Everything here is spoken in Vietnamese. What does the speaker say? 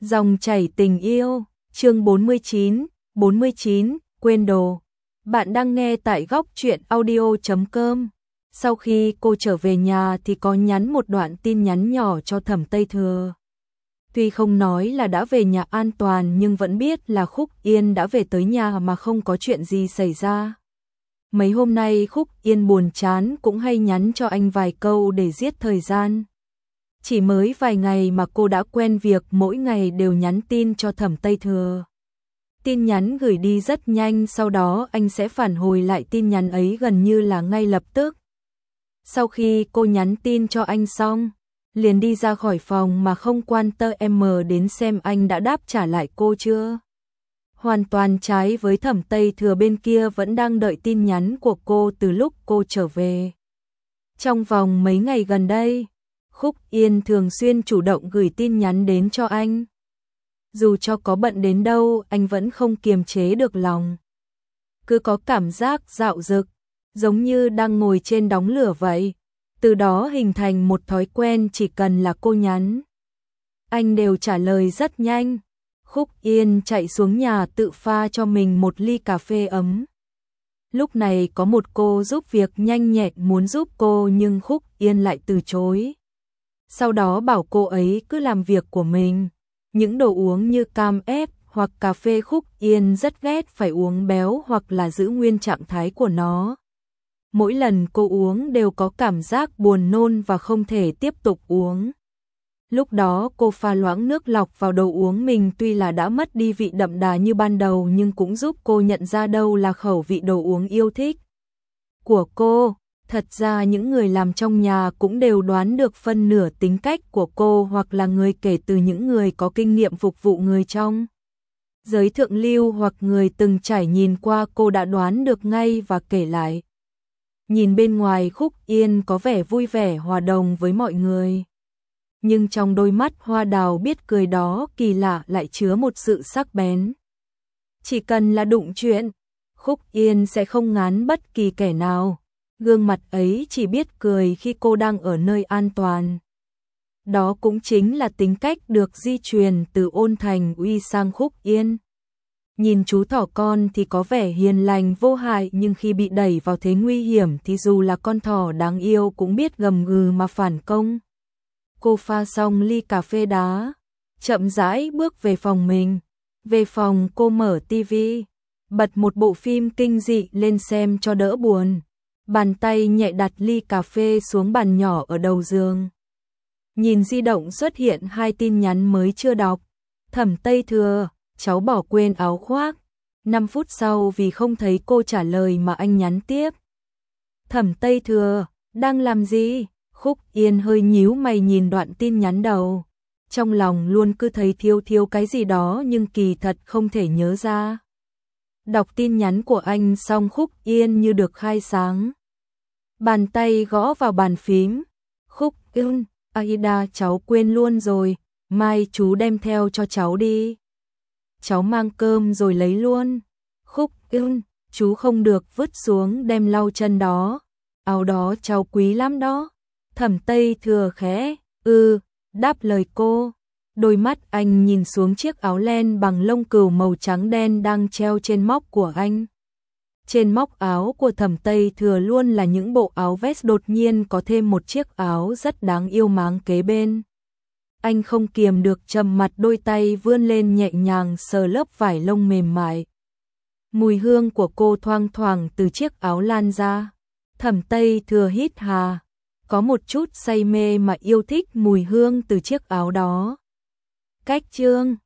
Dòng chảy tình yêu, chương 49, quên đồ. Bạn đang nghe tại góc truyện audio.com. Sau khi cô trở về nhà thì có nhắn một đoạn tin nhắn nhỏ cho Thẩm Tây Thừa. Tuy không nói là đã về nhà an toàn nhưng vẫn biết là Khúc Yên đã về tới nhà mà không có chuyện gì xảy ra. Mấy hôm nay Khúc Yên buồn chán cũng hay nhắn cho anh vài câu để giết thời gian. Chỉ mới vài ngày mà cô đã quen việc mỗi ngày đều nhắn tin cho Thẩm Tây Thừa. Tin nhắn gửi đi rất nhanh, sau đó anh sẽ phản hồi lại tin nhắn ấy gần như là ngay lập tức. Sau khi cô nhắn tin cho anh xong, liền đi ra khỏi phòng mà không quan tâm đến xem anh đã đáp trả lại cô chưa. Hoàn toàn trái với Thẩm Tây Thừa, bên kia vẫn đang đợi tin nhắn của cô từ lúc cô trở về. Trong vòng mấy ngày gần đây, Khúc Yên thường xuyên chủ động gửi tin nhắn đến cho anh. Dù cho có bận đến đâu, anh vẫn không kiềm chế được lòng. Cứ có cảm giác dạo dực, giống như đang ngồi trên đống lửa vậy. Từ đó hình thành một thói quen, chỉ cần là cô nhắn, anh đều trả lời rất nhanh. Khúc Yên chạy xuống nhà tự pha cho mình một ly cà phê ấm. Lúc này có một cô giúp việc nhanh nhẹn muốn giúp cô nhưng Khúc Yên lại từ chối. Sau đó bảo cô ấy cứ làm việc của mình. Những đồ uống như cam ép hoặc cà phê Khúc Yên rất ghét phải uống béo hoặc là giữ nguyên trạng thái của nó. Mỗi lần cô uống đều có cảm giác buồn nôn và không thể tiếp tục uống. Lúc đó cô pha loãng nước lọc vào đồ uống mình, tuy là đã mất đi vị đậm đà như ban đầu nhưng cũng giúp cô nhận ra đâu là khẩu vị đồ uống yêu thích của cô. Thật ra những người làm trong nhà cũng đều đoán được phân nửa tính cách của cô, hoặc là người kể từ những người có kinh nghiệm phục vụ người trong giới thượng lưu hoặc người từng trải nhìn qua, cô đã đoán được ngay và kể lại. Nhìn bên ngoài Khúc Yên có vẻ vui vẻ hòa đồng với mọi người, nhưng trong đôi mắt hoa đào biết cười đó kỳ lạ lại chứa một sự sắc bén. Chỉ cần là đụng chuyện, Khúc Yên sẽ không ngán bất kỳ kẻ nào. Gương mặt ấy chỉ biết cười khi cô đang ở nơi an toàn. Đó cũng chính là tính cách được di truyền từ Ôn Thành Uy sang Khúc Yên. Nhìn chú thỏ con thì có vẻ hiền lành vô hại, nhưng khi bị đẩy vào thế nguy hiểm thì dù là con thỏ đáng yêu cũng biết gầm gừ mà phản công. Cô pha xong ly cà phê đá, chậm rãi bước về phòng mình. Về phòng cô mở tivi, bật một bộ phim kinh dị lên xem cho đỡ buồn. Bàn tay nhẹ đặt ly cà phê xuống bàn nhỏ ở đầu giường. Nhìn di động xuất hiện 2 tin nhắn mới chưa đọc. Thẩm Tây Thừa, cháu bỏ quên áo khoác. 5 phút sau vì không thấy cô trả lời mà anh nhắn tiếp. Thẩm Tây Thừa, đang làm gì? Khúc Yên hơi nhíu mày nhìn đoạn tin nhắn đầu. Trong lòng luôn cứ thấy thiếu cái gì đó nhưng kỳ thật không thể nhớ ra. Đọc tin nhắn của anh xong Khúc Yên như được khai sáng. Bàn tay gõ vào bàn phím. Khúc Yên, Aida, cháu quên luôn rồi, mai chú đem theo cho cháu đi. Cháu mang cơm rồi lấy luôn. Khúc Yên, chú không được vứt xuống, đem lau chân đó. Áo đó cháu quý lắm đó. Thẩm Tây Thừa khẽ, đáp lời cô. Đôi mắt anh nhìn xuống chiếc áo len bằng lông cừu màu trắng đen đang treo trên móc của anh. Trên móc áo của Thẩm Tây Thừa luôn là những bộ áo vest, đột nhiên có thêm một chiếc áo rất đáng yêu máng kế bên. Anh không kiềm được trầm mặt, đôi tay vươn lên nhẹ nhàng sờ lớp vải lông mềm mại. Mùi hương của cô thoang thoảng từ chiếc áo lan ra. Thẩm Tây Thừa hít hà, có một chút say mê mà yêu thích mùi hương từ chiếc áo đó. Cách chương